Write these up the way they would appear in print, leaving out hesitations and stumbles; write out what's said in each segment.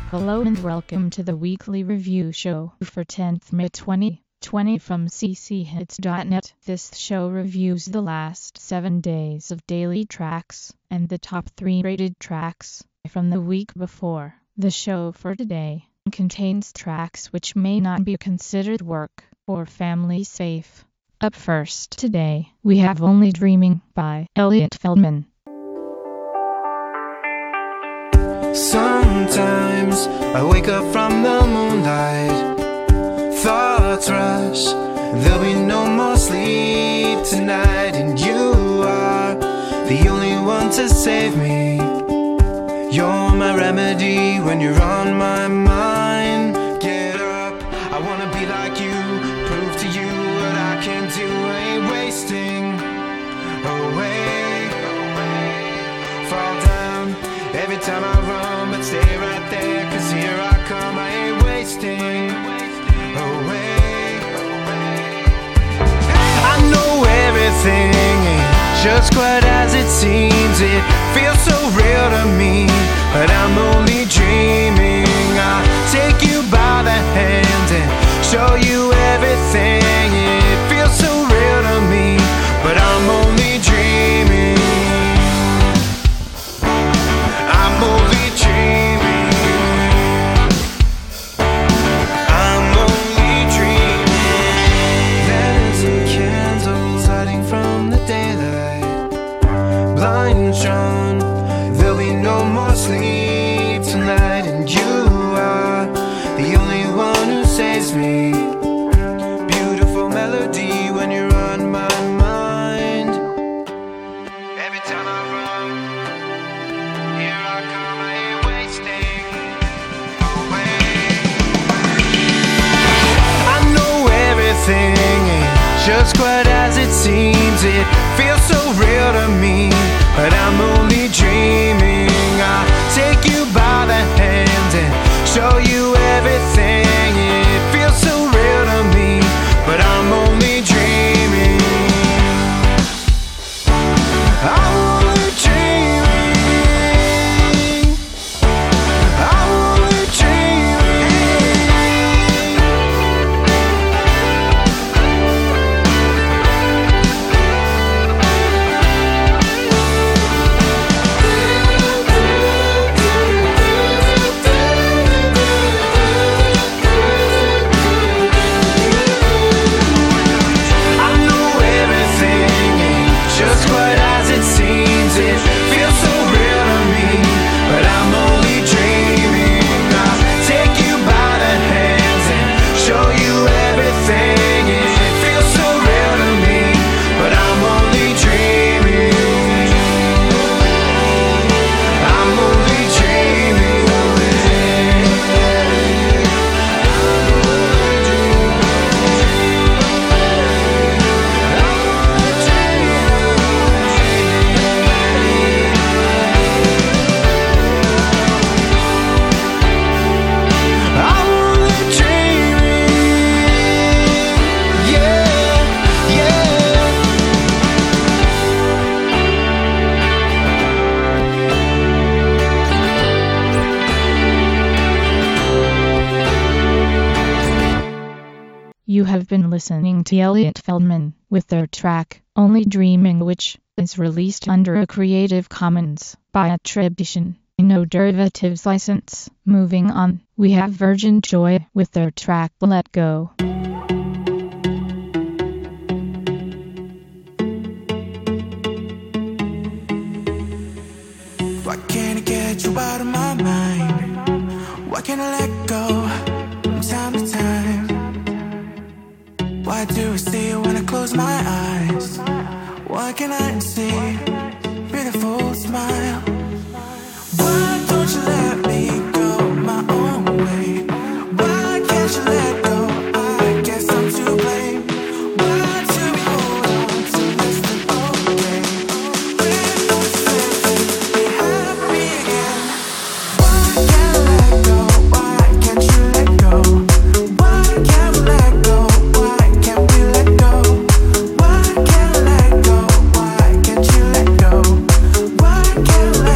Hello and welcome to the weekly review show for 10th May 2020 from cchits.net. This show reviews the last 7 days of daily tracks and the top 3 rated tracks from the week before. The show for today contains tracks which may not be considered work or family safe. Up first today, we have Only Dreaming by Elliot Feldman. Sometimes I wake up from the moonlight, thoughts rush, there'll be no more sleep tonight. And you are the only one to save me. You're my remedy when you're on my mind. Get up, I wanna be like you, prove to you what I can do. Ain't wasting away, fall down every time I run, but stay right there, 'cause here I come. I ain't wasting away. I know everything ain't just quite as it seems. It feels so real to me, but I'm only dreaming. I'll take you by the hand and show you everything. It feels so real to me, but I'm only dreaming. I'm only dreaming. I'm only dreaming. Letters and candles hiding from the daylight, blind drawn, there'll be no more sleep tonight. And you are the only one who saves me. Beautiful melody when you're on my mind. Every time I run, here I come, I ain't wasting away. I know everything ain't just quite as it seems. It feels so real to me, but I'm only dreaming. I'll take you by the hand and show you everything. It feels so real to me, but I'm only dreaming. I'm only dreaming. I'm only dreaming. I know everything ain't just quite as it seems. It feels so real to me, but I'm only dreaming. I'll take you by the hands and show you everything. It feels so real to me, but I'm only dreaming. I'm only dreaming. I'm only dreaming. Yeah, yeah. You have been listening to Elliot Feldman with their track Only Dreaming, which is released under a Creative Commons by attribution, no derivatives license. Moving on, we have Virgin Joy with their track Let Go. Why can't I get you out of my mind? Why can't I let go from time to time? Why do I see you when I close my eyes? Why can't I see beautiful smile? Why don't you let me go my own way? Why can't you let go? I guess I'm to blame. Why do we hold on to less than okay? We're not safe to be happy again. Why can't I let go? Why can't you let go? Why can't we let go? Why can't we let go? Why can't I let go? Why can't you let go? Why can't I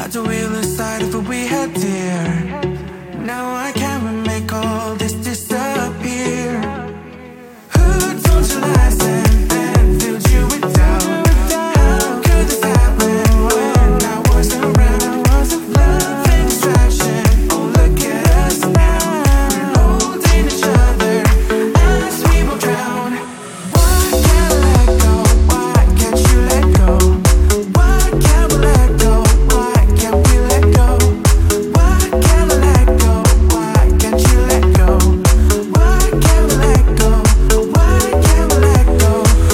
Had to wheel aside if we had dear. Now I can't make all this disappear. Who told you lies and filled you with doubt? How could this happen when I wasn't around? Love and distraction, oh look at us now. We're holding each other as we will drown. Why can't I let go? Why can't you let go? Why can't we let go? Why can't we let go? Why can't I let go? Why can't you let go? Why can't we let go? Why can't we let go?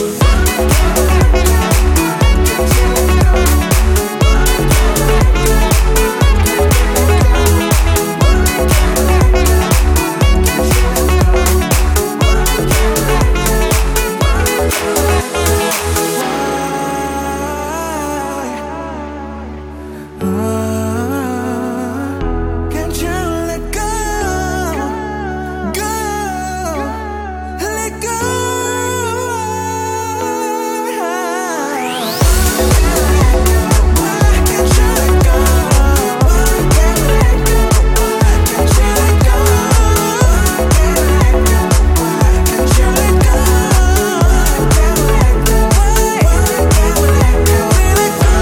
Can't you let go? Go, let go. Why can't you let go? Why can't we let go? Why can't you let go? Why can't you let go? Why can't we let go? Why can't we let go? Let go.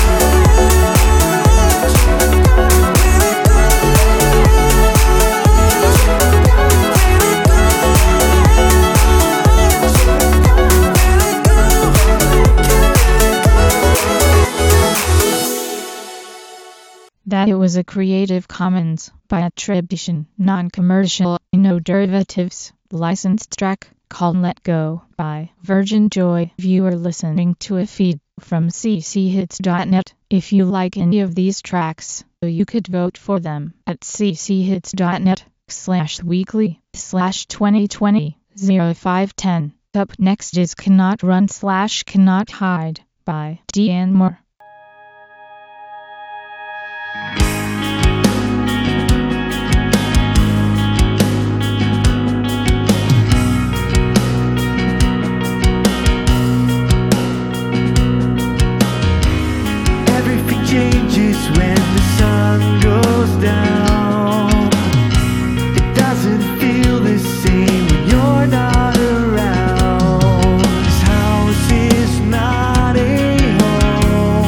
That it was a Creative Commons by attribution, non-commercial, no derivatives, licensed track called Let Go by Virgin Joy. You are listening to a feed from cchits.net. If you like any of these tracks, you could vote for them at cchits.net/weekly/2020-0510. Up next is Cannot Run/Cannot Hide by Deanne Moore. Everything changes when the sun goes down. It doesn't feel the same when you're not around. This house is not a home.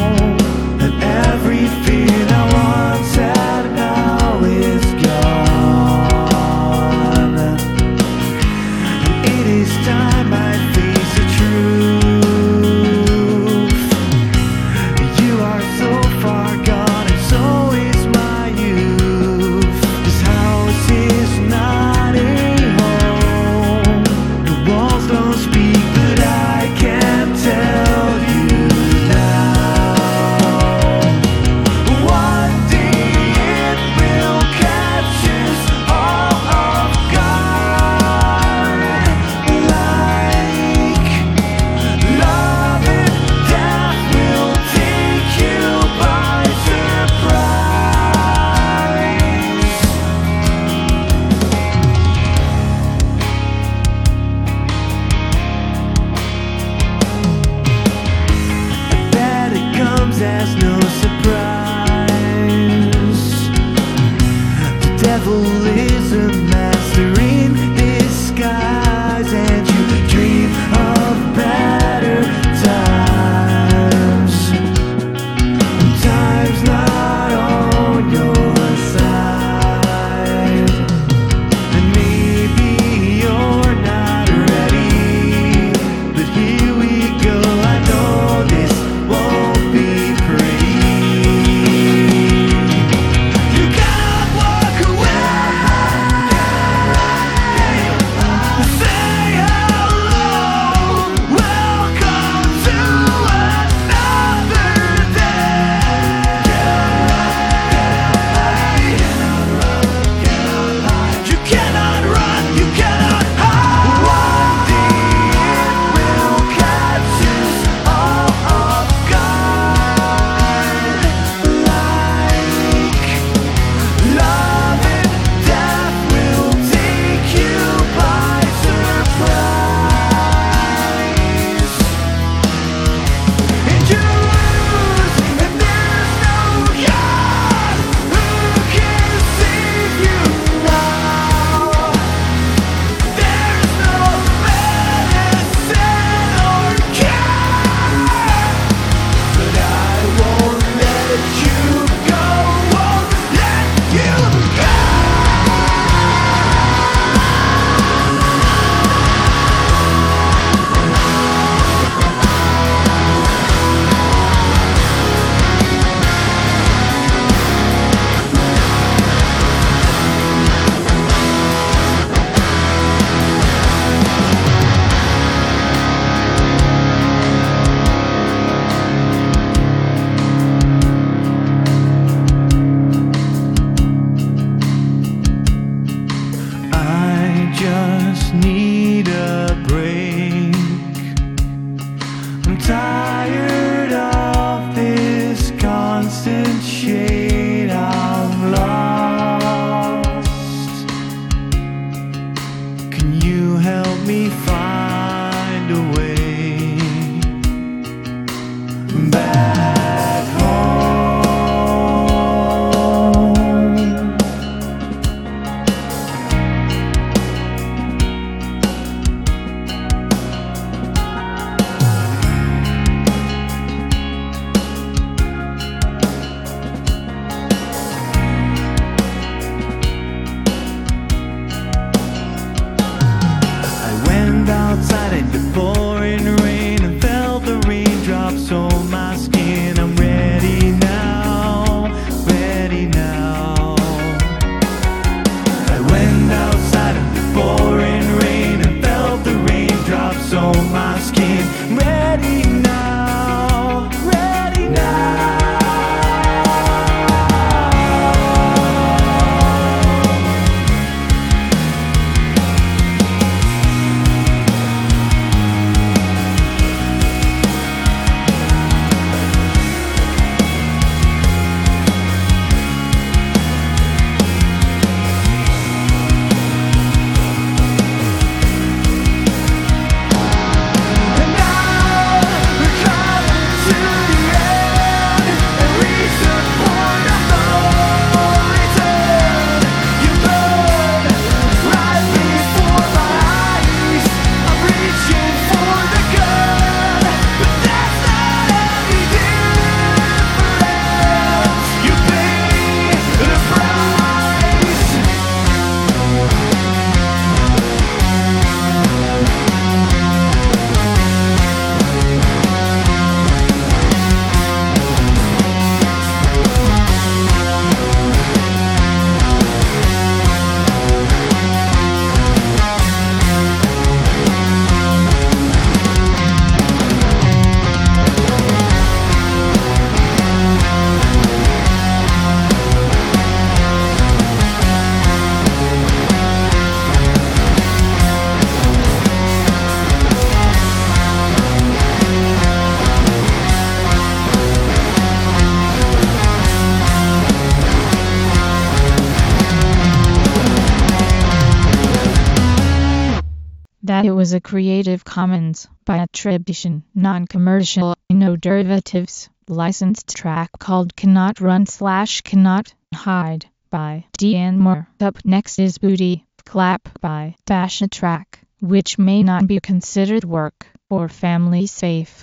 That it was a Creative Commons by attribution, non-commercial, no derivatives, licensed track called Cannot Run / Cannot Hide by Deanne Moore. Up next is Booty Clap by Bash, a track which may not be considered work or family safe.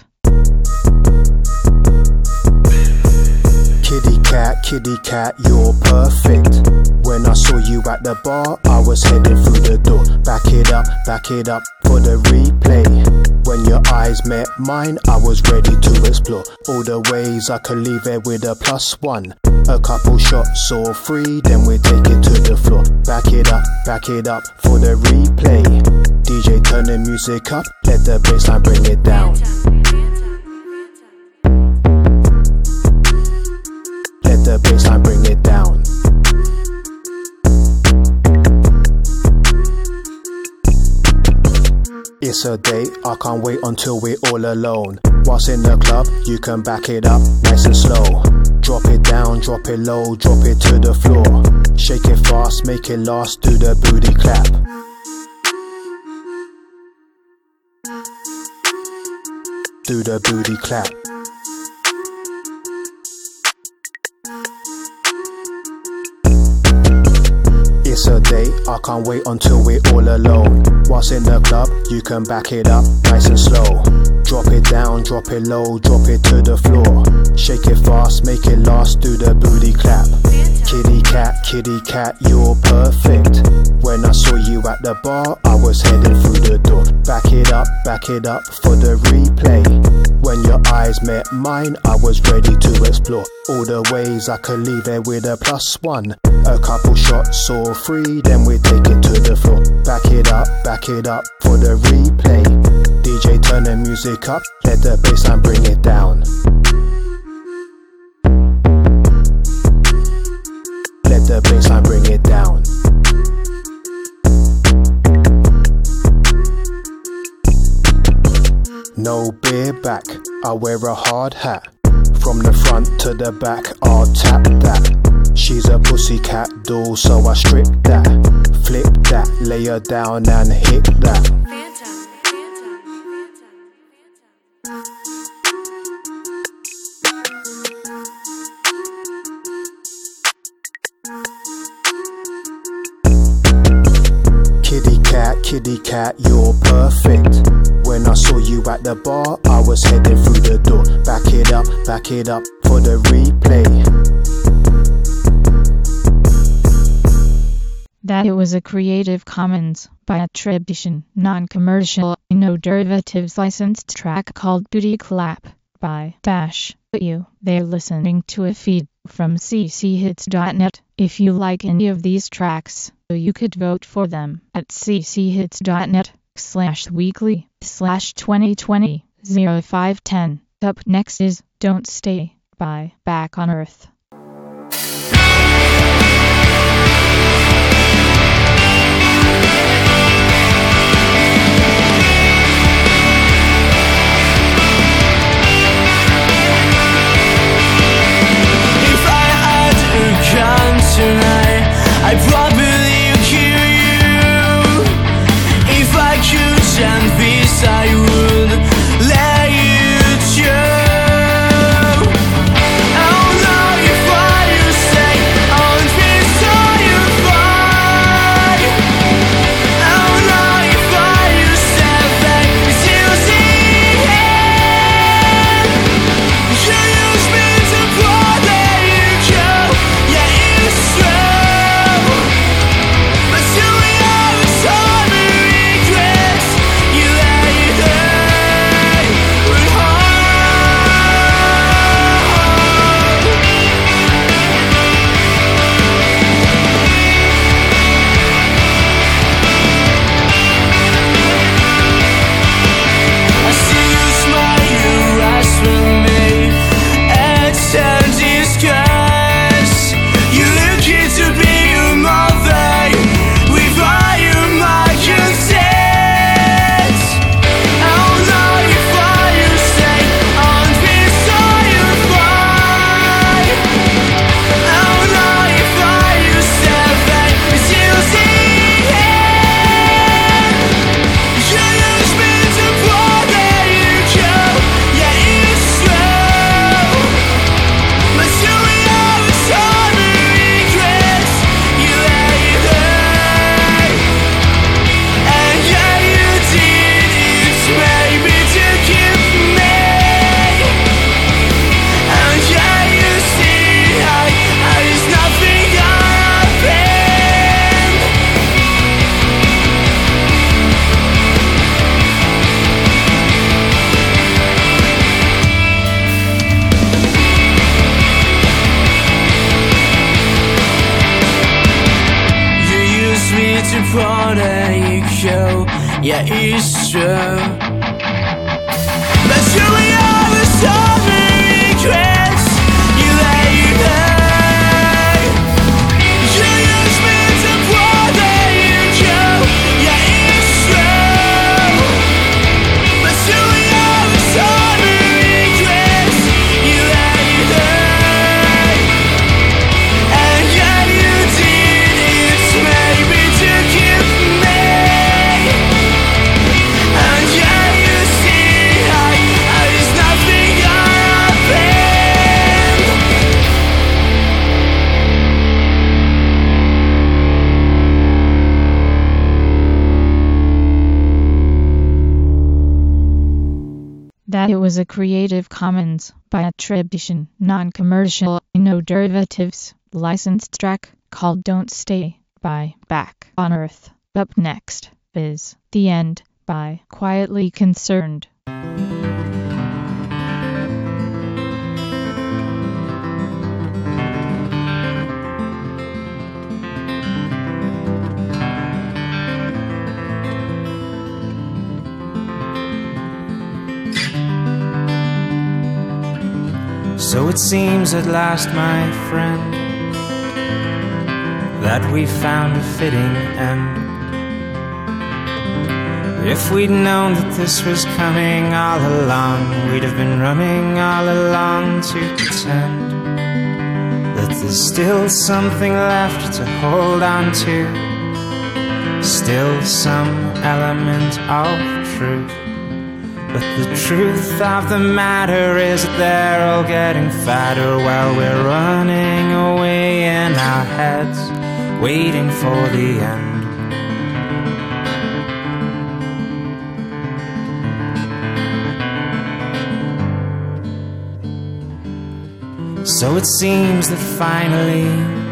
Kitty cat, you're perfect. When I saw you at the bar, I was heading through the door. Back it up for the replay. When your eyes met mine, I was ready to explore all the ways I could leave it with a +1. A couple shots or 3, then we take it to the floor. Back it up for the replay. DJ turn the music up, let the bassline bring it down. Let the bassline bring it down. It's a date, I can't wait until we're all alone. Whilst in the club, you can back it up nice and slow. Drop it down, drop it low, drop it to the floor. Shake it fast, make it last, do the booty clap. Do the booty clap. It's a date, I can't wait until we're all alone. Whilst in the club, you can back it up nice and slow. Drop it down, drop it low, drop it to the floor. Shake it fast, make it last, do the booty clap. Kitty cat, you're perfect. When I saw you at the bar, I was heading through the door. Back it up for the replay. When your eyes met mine, I was ready to explore all the ways I could leave it with a +1. A couple shots or 3, then we take it to the floor. Back it up for the replay. DJ turn the music up, let the bassline bring it down. Let the bassline bring it down. No beer back, I wear a hard hat. From the front to the back, I'll tap that. She's a pussycat doll, so I strip that. Flip that, lay her down and hit that. Kitty cat, you're perfect. When I saw you at the bar, I was heading through the door. Back it up for the replay. That it was a Creative Commons by attribution, non-commercial, no derivatives licensed track called Booty Clap by Bash. They're listening to a feed from cchits.net. If you like any of these tracks, you could vote for them at cchits.net/weekly/2020-0510. Up next is Don't Stay by Back on Earth. Tonight, I'd probably kill you. If I could stand peace, I would let you go. Oh no, you 破的以后也一生。But you will always hold me regrets. You let you hurt. You use me to pour the you yeah, it's true. But you will always hold me regrets. You let you hurt. And yeah, you did it, maybe to keep me. And yeah, you see, there's nothing I've been. That it was a Creative Commons by attribution, non-commercial, no derivatives, licensed track called Don't Stay by Back on Earth. Up next is The End by Quietly Concerned. So it seems at last, my friend, that we found a fitting end. If we'd known that this was coming all along, we'd have been running all along to pretend that there's still something left to hold on to, still some element of truth. But the truth of the matter is that they're all getting fatter while we're running away in our heads, waiting for the end. So it seems that finally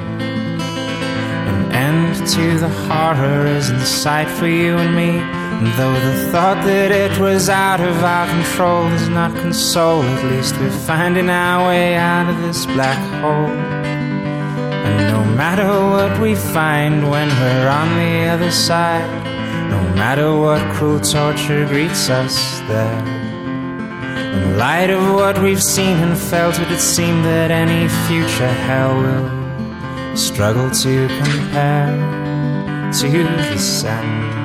an end to the horror is in sight for you and me. And though the thought that it was out of our control does not console, at least we're finding our way out of this black hole. And no matter what we find when we're on the other side, no matter what cruel torture greets us there, in light of what we've seen and felt, would it seem that any future hell will struggle to compare to this end?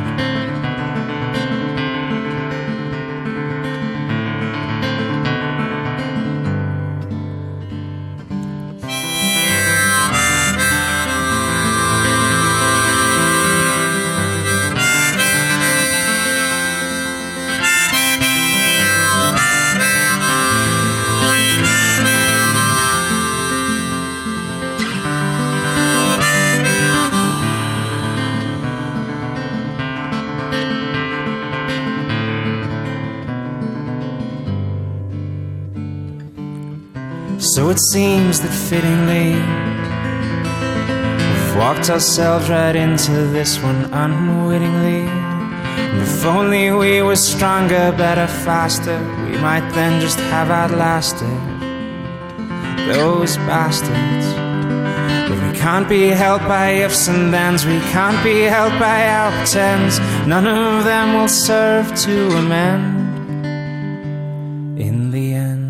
So it seems that fittingly we've walked ourselves right into this one unwittingly. And if only we were stronger, better, faster, we might then just have outlasted those bastards. But we can't be held by ifs and thens, we can't be held by our pretends. None of them will serve to amend in the end.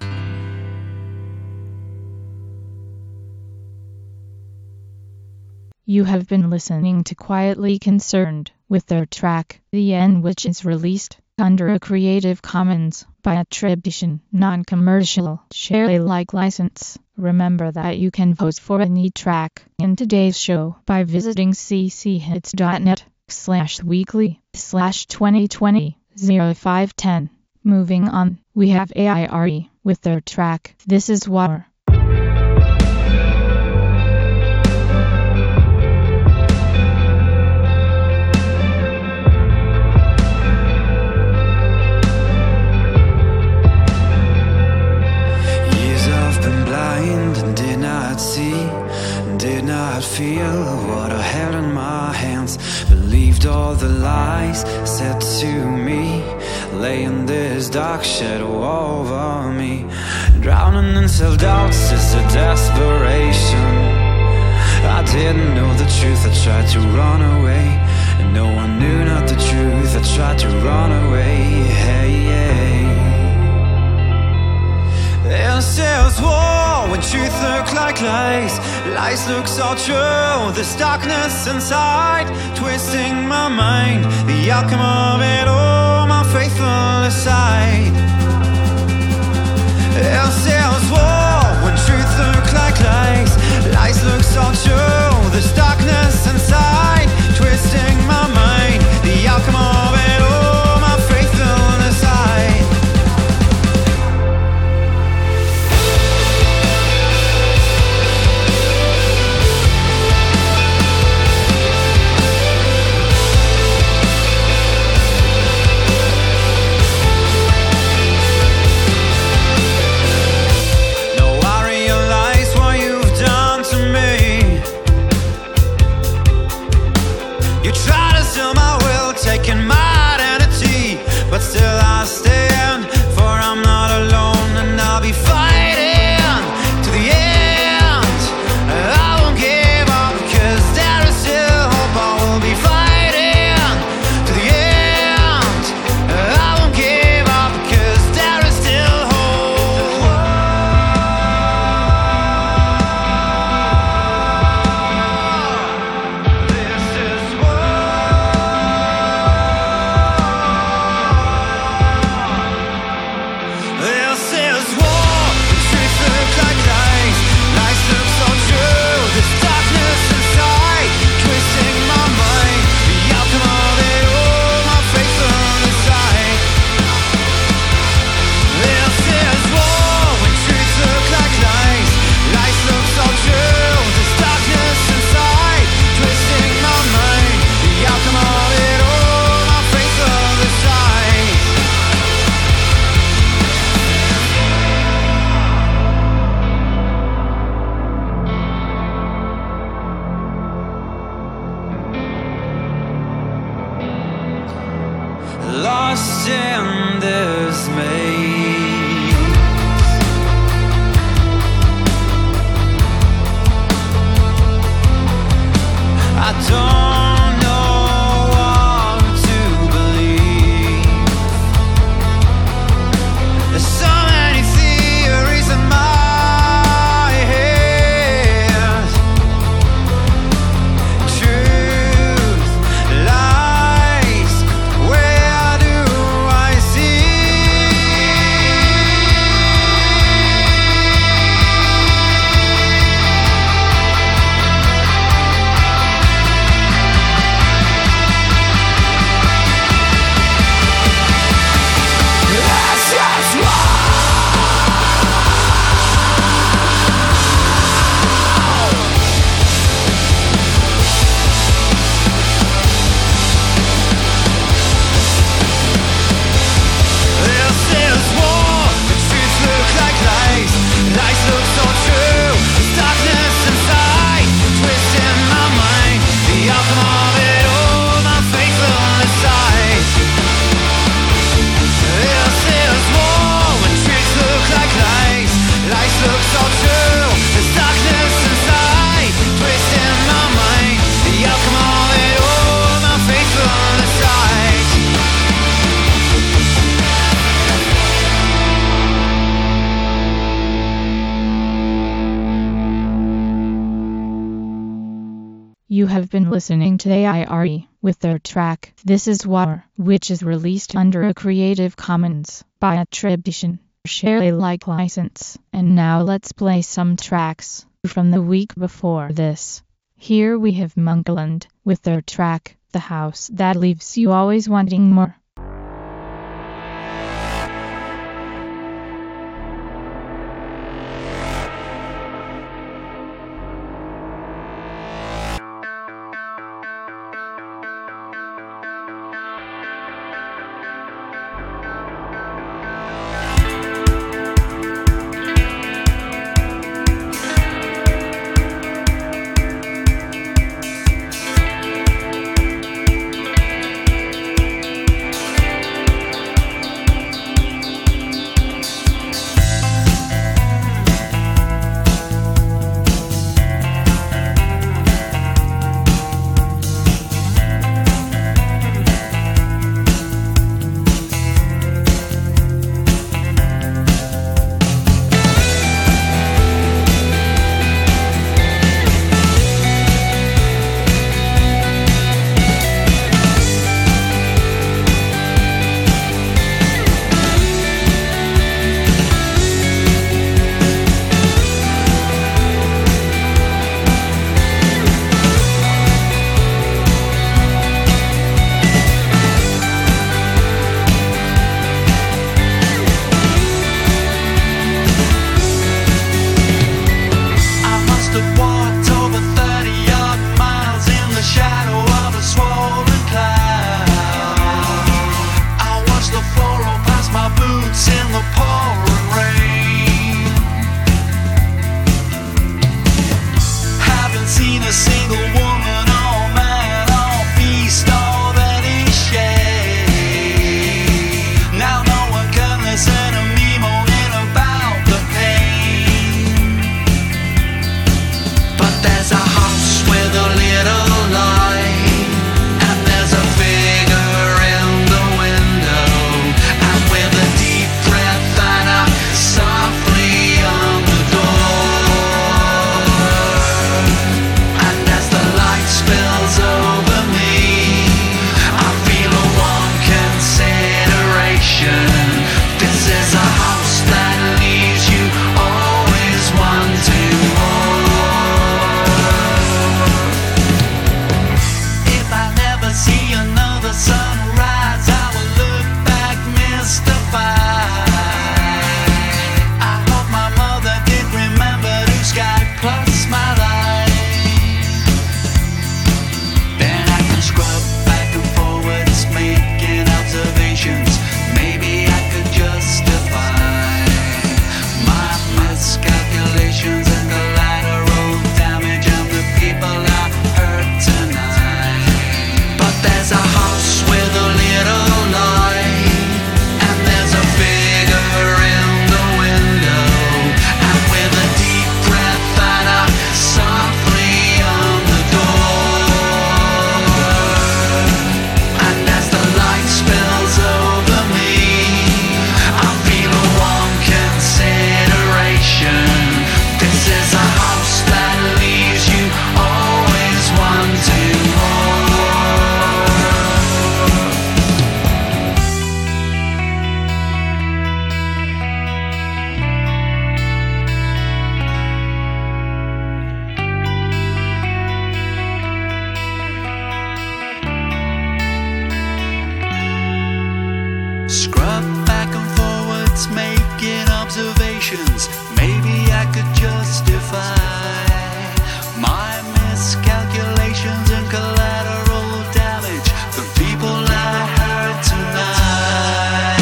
You have been listening to Quietly Concerned with their track The End, which is released under a Creative Commons by attribution, non-commercial, share Alike license. Remember that you can vote for any track in today's show by visiting cchits.net/weekly/2020-0510. Moving on, we have AIRE with their track This Is War. Did not feel what I held in my hands. Believed all the lies said to me, laying this dark shadow over me. Drowning in self-doubts is a desperation. I didn't know the truth, I tried to run away. and no one knew not the truth. I tried to run away. Hey, hey. This is war when truth looks like lies. Lies look so true. There's darkness inside, twisting my mind. The outcome of it all, my faithful side. This is war when truth looks like lies. Lies look so true. There's darkness inside, twisting my mind. The outcome of it all, my faithful side. But still I stand, for I'm not alone, and I'll be fighting to the end. I won't give up, because there is still hope. I will be fighting to the end. I won't give up, because there is still hope. This is war. This is war, the truth looks like lies. Lies look so true, there's darkness inside, twisting my mind. The outcome of it all, my faithful side. This is war, when truth looks like lies. Lies look so true, there's darkness inside, twisting my mind. The outcome of it all, my faithful side. Lost in this maze, I don't know what to believe. There's so many theories in my head. Truth, lies, where do I see? You have been listening to AIRE with their track This Is War, which is released under a Creative Commons by attribution, share Alike license. And now let's play some tracks from the week before this. Here we have Monkland with their track The House That Leaves You Always Wanting More. a single woman or man or beast of any shade. Now no one can listen to me moaning about the pain. But there's a house with a little light, and there's a figure in the window, and with a deep breath and a softly on the door. And as the light spills over me, I feel a warm consideration. This is a house that leaves you always wanting more. If I never see another sunrise, I will look back mystified. I hope my mother did remember to sky plus my life. Then I can scrub back and forwards, making observations. Maybe I could justify my miscalculations and collateral damage and the people I hurt tonight. But there's a house with a little light, and there's a figure in the window, and with a deep breath and a softly on the door. And as the light spills over me, I feel a warm consideration. This is a house that leaves you always wanting more. Scrub back and forwards, making observations. Maybe I could justify my miscalculations and collateral damage. The people I hurt tonight.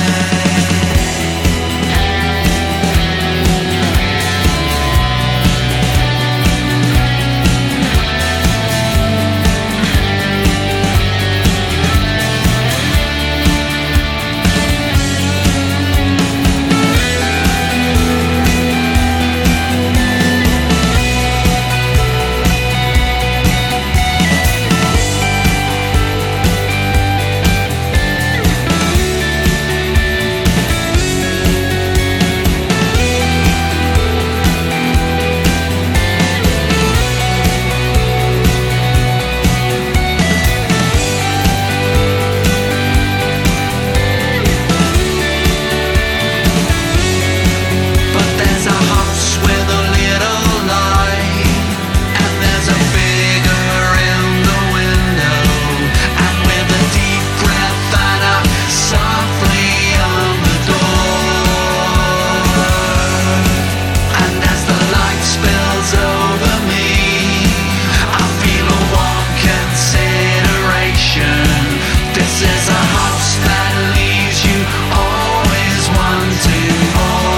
But there's a house with a little light, and there's a figure in the window, and with a deep breath and a softly on the door. And as the light spills over me, I feel a warm consideration. This is a house that leaves you always wanting more.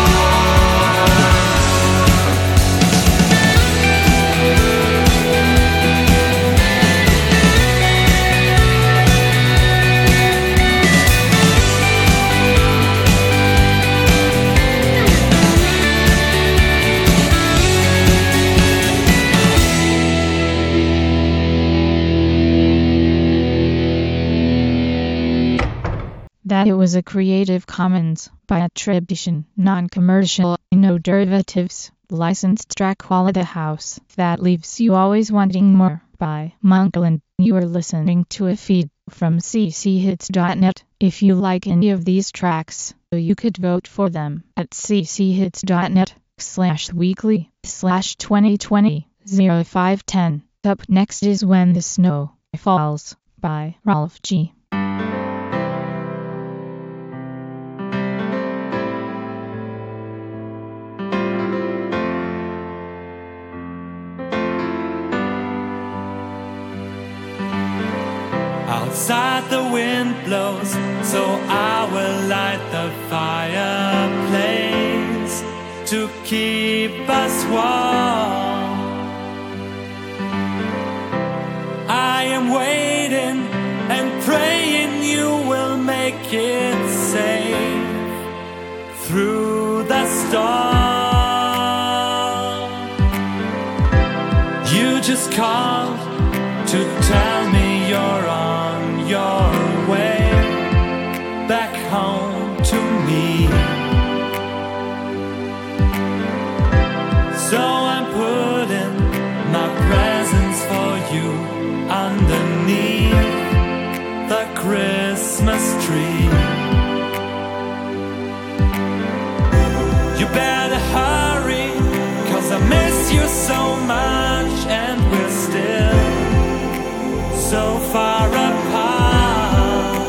That it was a Creative Commons by attribution, non-commercial, no derivatives, licensed track Quality House that leaves you always wanting more by Monkland. You are listening to a feed from cchits.net. If you like any of these tracks, you could vote for them at cchits.net/weekly/2020-0510. Up next is When the Snow Falls by Rolf G. Outside the wind blows, so I will light the fireplace to keep us warm. and praying you will make it safe through the storm. You just called to tell me you're on your way back home to me. So I'm putting my presents for you underneath the Christmas tree. You better hurry, 'cause I miss you so much, and we're still so far apart.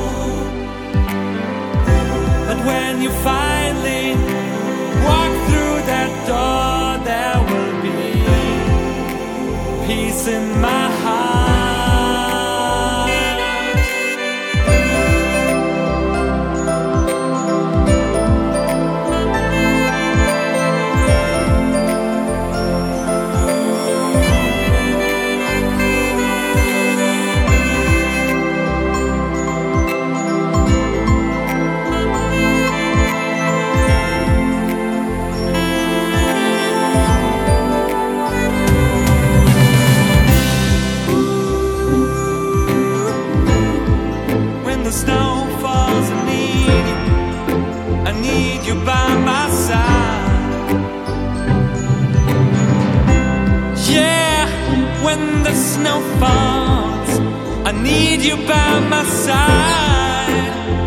But when you finally walk through that door, there will be peace in my heart. Snow falls, I need you by my side.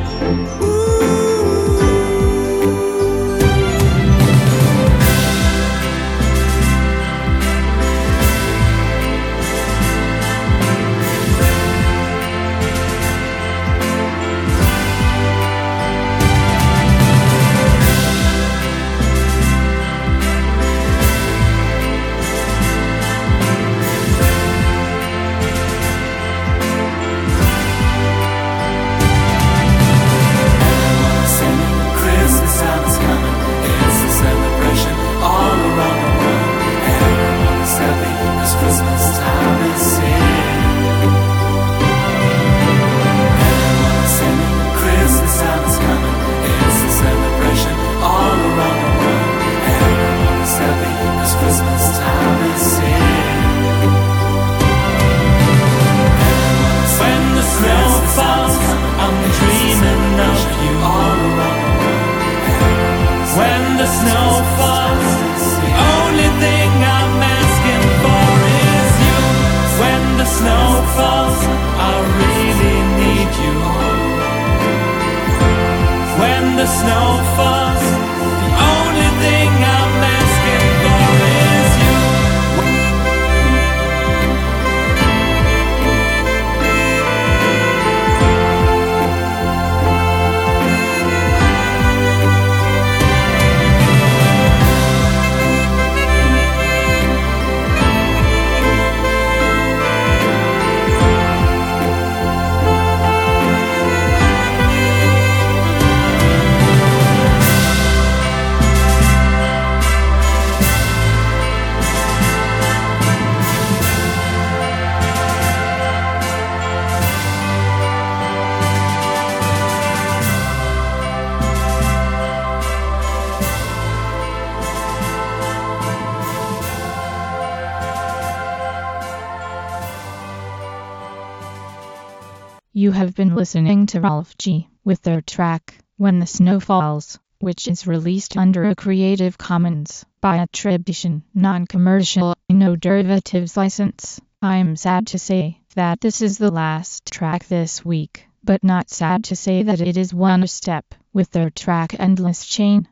You have been listening to Rolf G with their track When the Snow Falls, which is released under a Creative Commons by attribution, non-commercial, no derivatives license. I'm sad to say that this is the last track this week, but not sad to say that it is One Step with their track Endless Chain.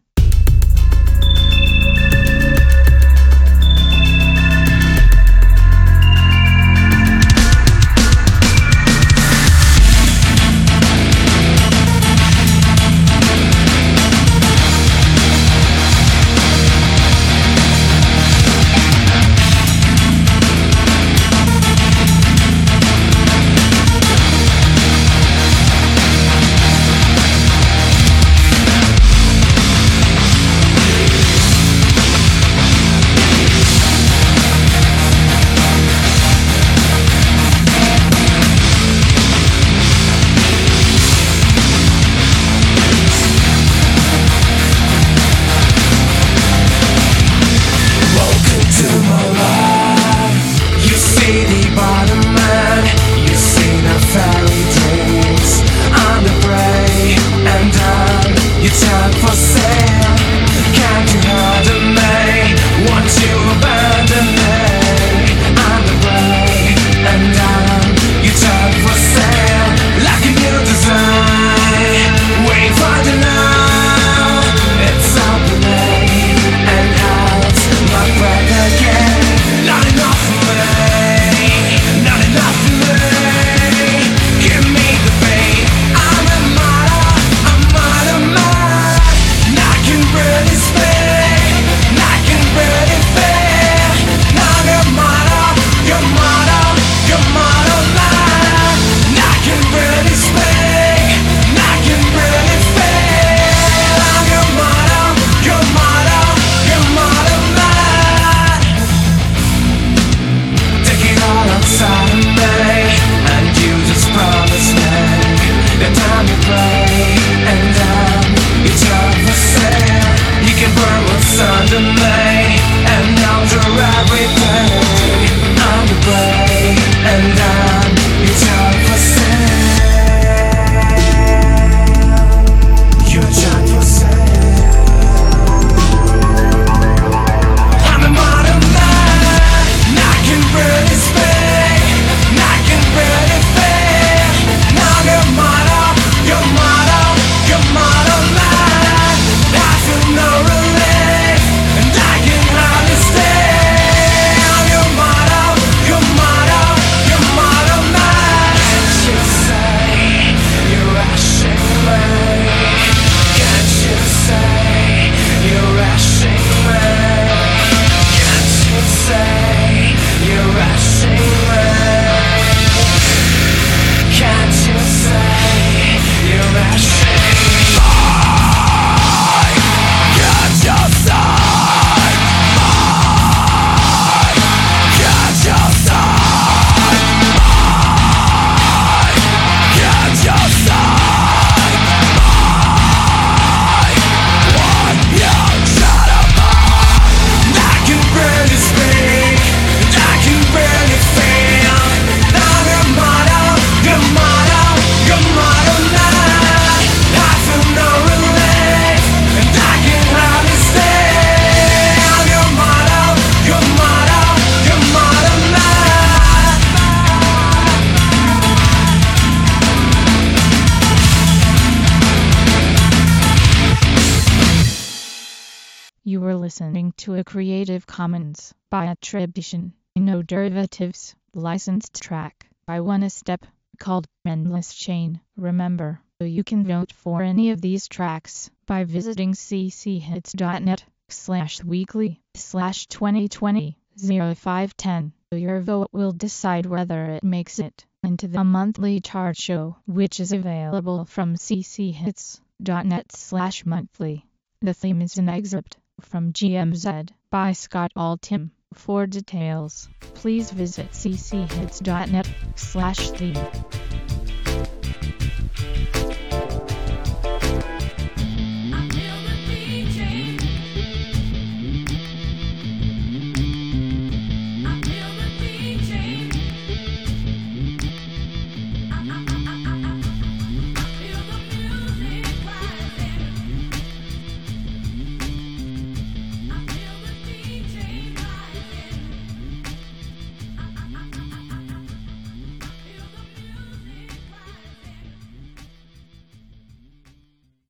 When to a Creative Commons by attribution, no derivatives, licensed track by One Step, called Endless Chain. Remember, you can vote for any of these tracks by visiting cchits.net/weekly/2020-0510. Your vote will decide whether it makes it into the monthly chart show, which is available from cchits.net/monthly. The theme is an excerpt from GMZ by Scott Altham. For details, please visit cchits.net/theme.